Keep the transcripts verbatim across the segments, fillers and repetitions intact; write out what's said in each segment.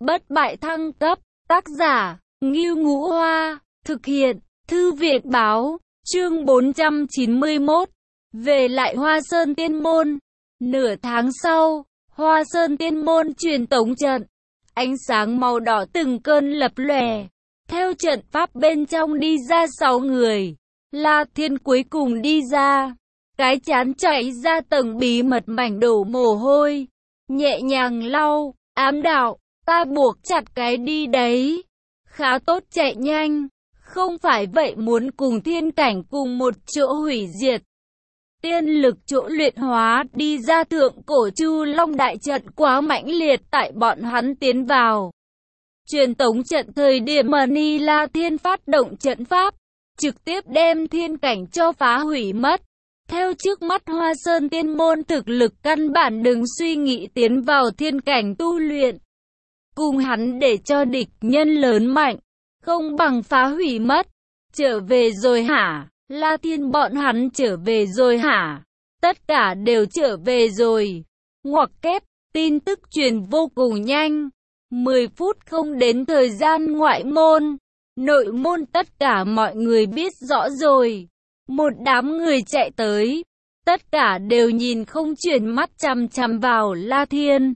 bất bại thăng cấp, tác giả, Ngưu Ngũ Hoa, thực hiện, Thư viện Báo, chương bốn trăm chín mươi mốt, về lại Hoa Sơn Tiên Môn. Nửa tháng sau, Hoa Sơn Tiên Môn truyền tống trận, ánh sáng màu đỏ từng cơn lập lòe, theo trận pháp bên trong đi ra sáu người. La Thiên cuối cùng đi ra, cái trán chảy ra tầng bí mật mảnh đổ mồ hôi, nhẹ nhàng lau, ám đạo, ta buộc chặt cái đi đấy, khá tốt chạy nhanh, không phải vậy muốn cùng thiên cảnh cùng một chỗ hủy diệt. Tiên lực chỗ luyện hóa đi ra thượng cổ Chu Long đại trận quá mãnh liệt tại bọn hắn tiến vào. Truyền tống trận thời điểm mà Ni La Thiên phát động trận pháp, trực tiếp đem thiên cảnh cho phá hủy mất. Theo trước mắt Hoa Sơn Tiên Môn thực lực căn bản đừng suy nghĩ tiến vào thiên cảnh tu luyện. Cùng hắn để cho địch nhân lớn mạnh, không bằng phá hủy mất. Trở về rồi hả? La Thiên bọn hắn trở về rồi hả? Tất cả đều trở về rồi. Ngoặc kép, tin tức truyền vô cùng nhanh. mười phút không đến thời gian ngoại môn. Nội môn tất cả mọi người biết rõ rồi. Một đám người chạy tới. Tất cả đều nhìn không chuyển mắt chằm chằm vào La Thiên.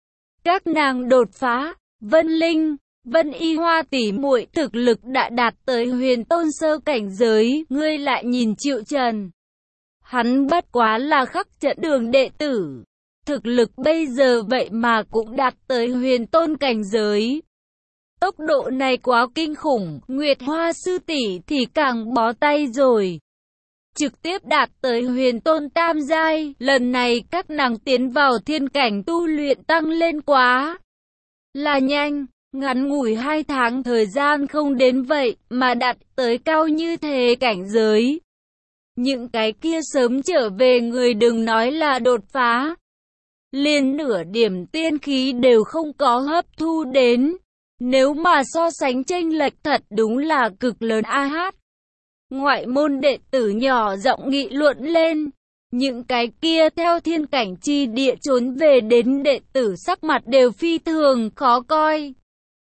Các nàng đột phá, Vân Linh, Vân Y Hoa tỷ muội thực lực đã đạt tới huyền tôn sơ cảnh giới, ngươi lại nhìn Triệu Trần. Hắn bất quá là khắc trận đường đệ tử. Thực lực bây giờ vậy mà cũng đạt tới huyền tôn cảnh giới. Tốc độ này quá kinh khủng, Nguyệt Hoa sư tỷ thì càng bó tay rồi. Trực tiếp đạt tới huyền tôn tam giai, lần này các nàng tiến vào thiên cảnh tu luyện tăng lên quá là nhanh. Ngắn ngủi hai tháng thời gian không đến vậy mà đạt tới cao như thế cảnh giới. Những cái kia sớm trở về người đừng nói là đột phá. Liền nửa điểm tiên khí đều không có hấp thu đến. Nếu mà so sánh chênh lệch thật đúng là cực lớn a hát. Ngoại môn đệ tử nhỏ giọng nghị luận lên. Những cái kia theo thiên cảnh chi địa trốn về đến đệ tử sắc mặt đều phi thường khó coi.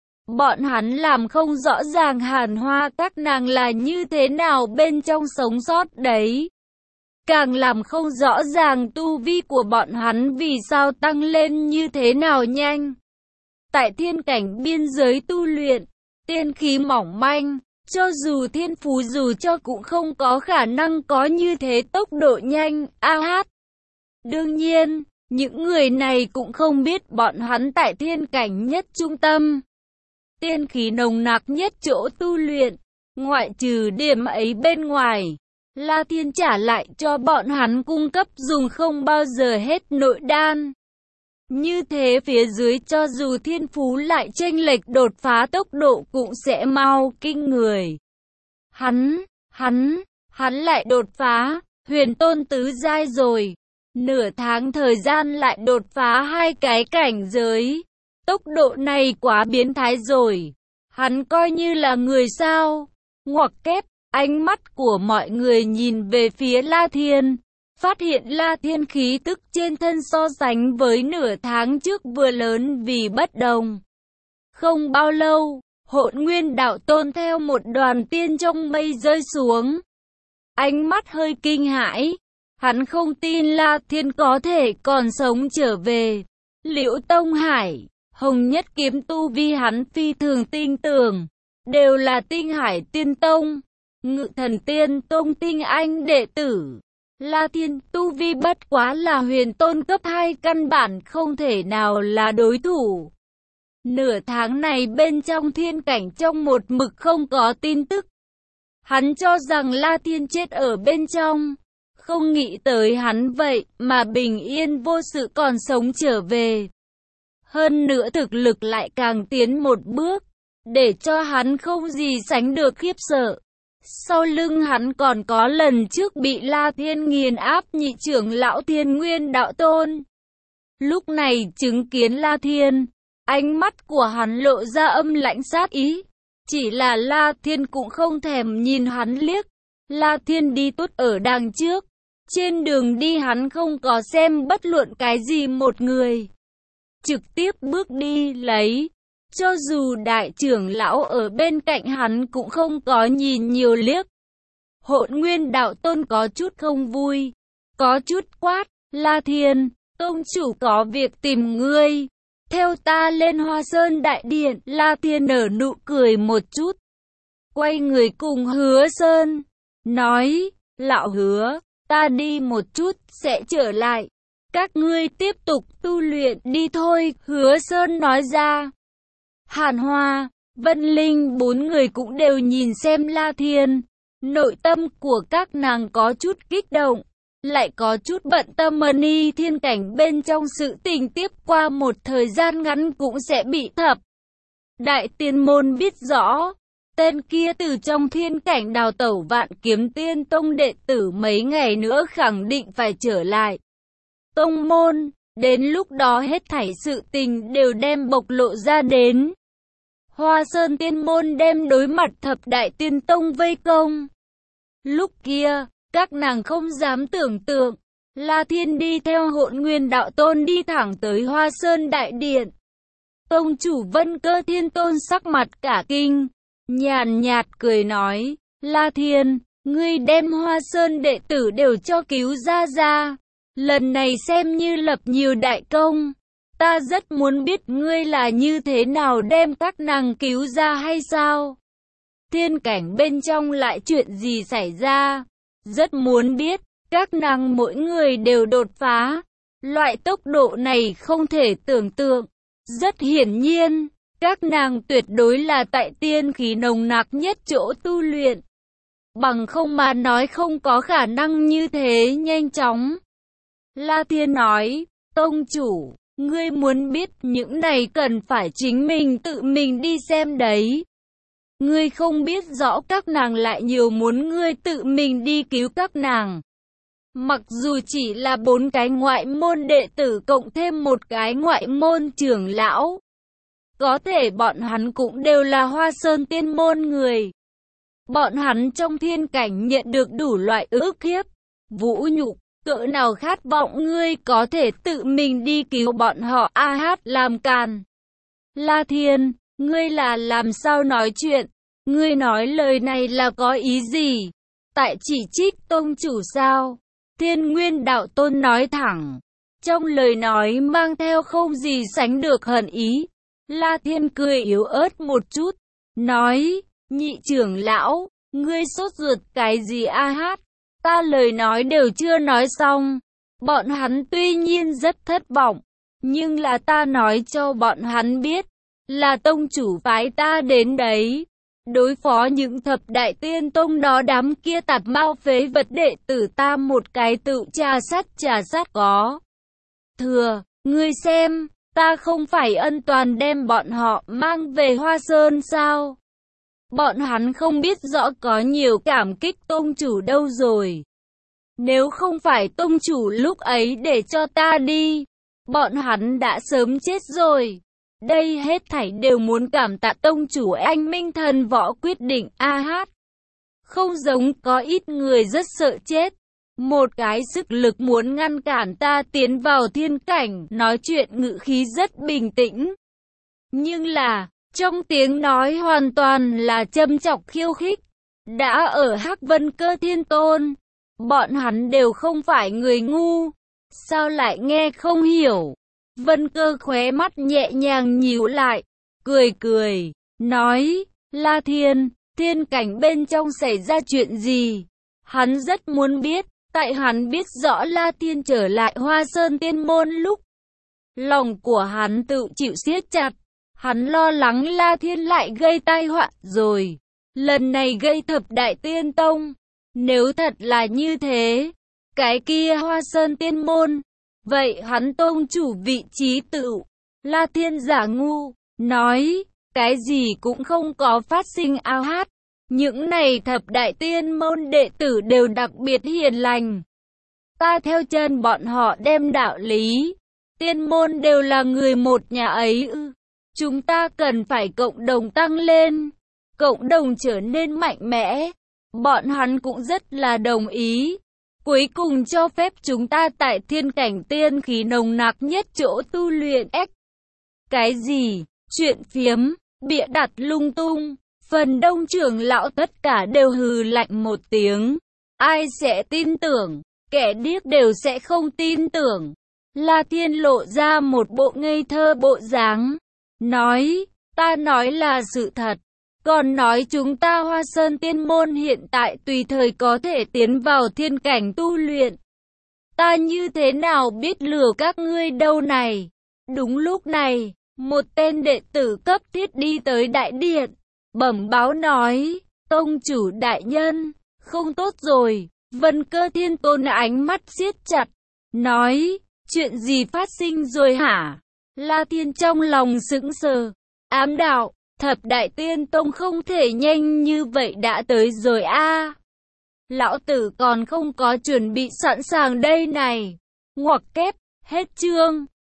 Bọn hắn làm không rõ ràng Hàn Hoa các nàng là như thế nào bên trong sống sót đấy. Càng làm không rõ ràng tu vi của bọn hắn vì sao tăng lên như thế nào nhanh. Tại thiên cảnh biên giới tu luyện, tiên khí mỏng manh, cho dù thiên phú dù cho cũng không có khả năng có như thế tốc độ nhanh, a hát. Đương nhiên, những người này cũng không biết bọn hắn tại thiên cảnh nhất trung tâm. Tiên khí nồng nặc nhất chỗ tu luyện, ngoại trừ điểm ấy bên ngoài, La Thiên trả lại cho bọn hắn cung cấp dùng không bao giờ hết nội đan. Như thế phía dưới cho dù thiên phú lại chênh lệch đột phá tốc độ cũng sẽ mau kinh người. Hắn, hắn, hắn lại đột phá, huyền tôn tứ giai rồi. Nửa tháng thời gian lại đột phá hai cái cảnh giới. Tốc độ này quá biến thái rồi. Hắn coi như là người sao? Ngoặc kép, ánh mắt của mọi người nhìn về phía La Thiên. Phát hiện La Thiên khí tức trên thân so sánh với nửa tháng trước vừa lớn vì bất đồng. Không bao lâu, Hỗn Nguyên đạo tôn theo một đoàn tiên trong mây rơi xuống. Ánh mắt hơi kinh hãi. Hắn không tin La Thiên có thể còn sống trở về. Liễu Tông Hải, Hồng Nhất kiếm tu vi hắn phi thường tin tưởng. Đều là Tinh Hải Tiên Tông, Ngự Thần Tiên Tông tinh anh đệ tử. La Thiên tu vi bất quá là huyền tôn cấp hai, căn bản không thể nào là đối thủ. Nửa tháng này bên trong thiên cảnh trong một mực không có tin tức. Hắn cho rằng La Thiên chết ở bên trong. Không nghĩ tới hắn vậy mà bình yên vô sự còn sống trở về. Hơn nữa thực lực lại càng tiến một bước, để cho hắn không gì sánh được khiếp sợ. Sau lưng hắn còn có lần trước bị La Thiên nghiền áp nhị trưởng lão Thiên Nguyên đạo tôn. Lúc này chứng kiến La Thiên, ánh mắt của hắn lộ ra âm lãnh sát ý. Chỉ là La Thiên cũng không thèm nhìn hắn liếc. La Thiên đi tốt ở đằng trước. Trên đường đi hắn không có xem bất luận cái gì một người. Trực tiếp bước đi lấy. Cho dù đại trưởng lão ở bên cạnh hắn cũng không có nhìn nhiều liếc. Hỗn Nguyên Đạo Tôn có chút không vui, có chút quát, La Thiên, tông chủ có việc tìm ngươi. Theo ta lên Hoa Sơn Đại Điện. La Thiên nở nụ cười một chút, quay người cùng Hứa Sơn, nói, lão Hứa, ta đi một chút, sẽ trở lại. Các ngươi tiếp tục tu luyện đi thôi, Hứa Sơn nói ra. Hàn Hoa, Vân Linh bốn người cũng đều nhìn xem La Thiên. Nội tâm của các nàng có chút kích động, lại có chút bận tâm. Mani thiên cảnh bên trong sự tình tiếp qua một thời gian ngắn cũng sẽ bị thập. Đại tiên môn biết rõ, tên kia từ trong thiên cảnh đào tẩu, Vạn Kiếm Tiên Tông đệ tử mấy ngày nữa khẳng định phải trở lại tông môn, đến lúc đó hết thảy sự tình đều đem bộc lộ ra đến. Hoa Sơn Tiên Môn đem đối mặt thập đại tiên tông vây công. Lúc kia, các nàng không dám tưởng tượng, La Thiên đi theo Hỗn Nguyên Đạo Tôn đi thẳng tới Hoa Sơn Đại Điện. Tông chủ Vân Cơ Thiên Tôn sắc mặt cả kinh, nhàn nhạt cười nói, La Thiên, ngươi đem Hoa Sơn đệ tử đều cho cứu ra ra. Lần này xem như lập nhiều đại công. Ta rất muốn biết ngươi là như thế nào đem các nàng cứu ra hay sao? Thiên cảnh bên trong lại chuyện gì xảy ra? Rất muốn biết, các nàng mỗi người đều đột phá. Loại tốc độ này không thể tưởng tượng. Rất hiển nhiên, các nàng tuyệt đối là tại tiên khí nồng nặc nhất chỗ tu luyện. Bằng không mà nói không có khả năng như thế nhanh chóng. La Thiên nói, tông chủ, ngươi muốn biết những này cần phải chính mình tự mình đi xem đấy. Ngươi không biết rõ các nàng lại nhiều muốn ngươi tự mình đi cứu các nàng. Mặc dù chỉ là bốn cái ngoại môn đệ tử cộng thêm một cái ngoại môn trưởng lão. Có thể bọn hắn cũng đều là Hoa Sơn Tiên Môn người. Bọn hắn trong thiên cảnh nhận được đủ loại ức hiếp, vũ nhục. Cỡ nào khát vọng ngươi có thể tự mình đi cứu bọn họ. A hát làm càn. La Thiên, ngươi là làm sao nói chuyện? Ngươi nói lời này là có ý gì? Tại chỉ trích tông chủ sao? Thiên Nguyên Đạo Tôn nói thẳng. Trong lời nói mang theo không gì sánh được hận ý. La Thiên cười yếu ớt một chút. Nói, nhị trưởng lão, ngươi sốt ruột cái gì A hát? Ta lời nói đều chưa nói xong. Bọn hắn tuy nhiên rất thất vọng, nhưng là ta nói cho bọn hắn biết, là tông chủ phái ta đến đấy. Đối phó những thập đại tiên tông đó, đám kia tạp mao phế vật đệ tử ta một cái tự trà sát trà sát có. Thừa, ngươi xem, ta không phải ân toàn đem bọn họ mang về Hoa Sơn sao? Bọn hắn không biết rõ có nhiều cảm kích tông chủ đâu rồi. Nếu không phải tông chủ lúc ấy để cho ta đi, bọn hắn đã sớm chết rồi. Đây hết thảy đều muốn cảm tạ tông chủ anh Minh Thần Võ quyết định. A hát. Không giống có ít người rất sợ chết. Một cái sức lực muốn ngăn cản ta tiến vào thiên cảnh, nói chuyện ngữ khí rất bình tĩnh. Nhưng là, trong tiếng nói hoàn toàn là châm chọc khiêu khích. Đã ở Hắc Vân Cơ Thiên Tôn, bọn hắn đều không phải người ngu, sao lại nghe không hiểu? Vân Cơ khóe mắt nhẹ nhàng nhíu lại, cười cười, nói, La Thiên, thiên cảnh bên trong xảy ra chuyện gì? Hắn rất muốn biết, tại hắn biết rõ La Thiên trở lại Hoa Sơn Tiên Môn lúc, lòng của hắn tự chịu siết chặt. Hắn lo lắng La Thiên lại gây tai họa rồi. Lần này gây thập đại tiên tông. Nếu thật là như thế, cái kia Hoa Sơn Tiên Môn, vậy hắn tông chủ vị trí tự. La Thiên giả ngu, nói, cái gì cũng không có phát sinh. A hát. Những này thập đại tiên môn đệ tử đều đặc biệt hiền lành. Ta theo chân bọn họ đem đạo lý. Tiên môn đều là người một nhà ấy ư. Chúng ta cần phải cộng đồng tăng lên, cộng đồng trở nên mạnh mẽ. Bọn hắn cũng rất là đồng ý. Cuối cùng cho phép chúng ta tại thiên cảnh tiên khí nồng nặc nhất chỗ tu luyện. Ếch! Cái gì? chuyện phiếm, bịa đặt lung tung. Phần đông trưởng lão tất cả đều hừ lạnh một tiếng. Ai sẽ tin tưởng? Kẻ điếc đều sẽ không tin tưởng. La Thiên lộ ra một bộ ngây thơ bộ dáng. Nói, ta nói là sự thật. Còn nói chúng ta Hoa Sơn Tiên Môn hiện tại tùy thời có thể tiến vào thiên cảnh tu luyện. Ta như thế nào biết lừa các ngươi đâu này? Đúng lúc này, một tên đệ tử cấp thiết đi tới đại điện. Bẩm báo nói, tông chủ đại nhân, không tốt rồi. Vân Cơ Thiên Tôn ánh mắt siết chặt, nói, chuyện gì phát sinh rồi hả? La Thiên trong lòng sững sờ, ám đạo, Thập Đại Tiên Tông không thể nhanh như vậy đã tới rồi a. Lão tử còn không có chuẩn bị sẵn sàng đây này. Ngoặc kép, hết chương.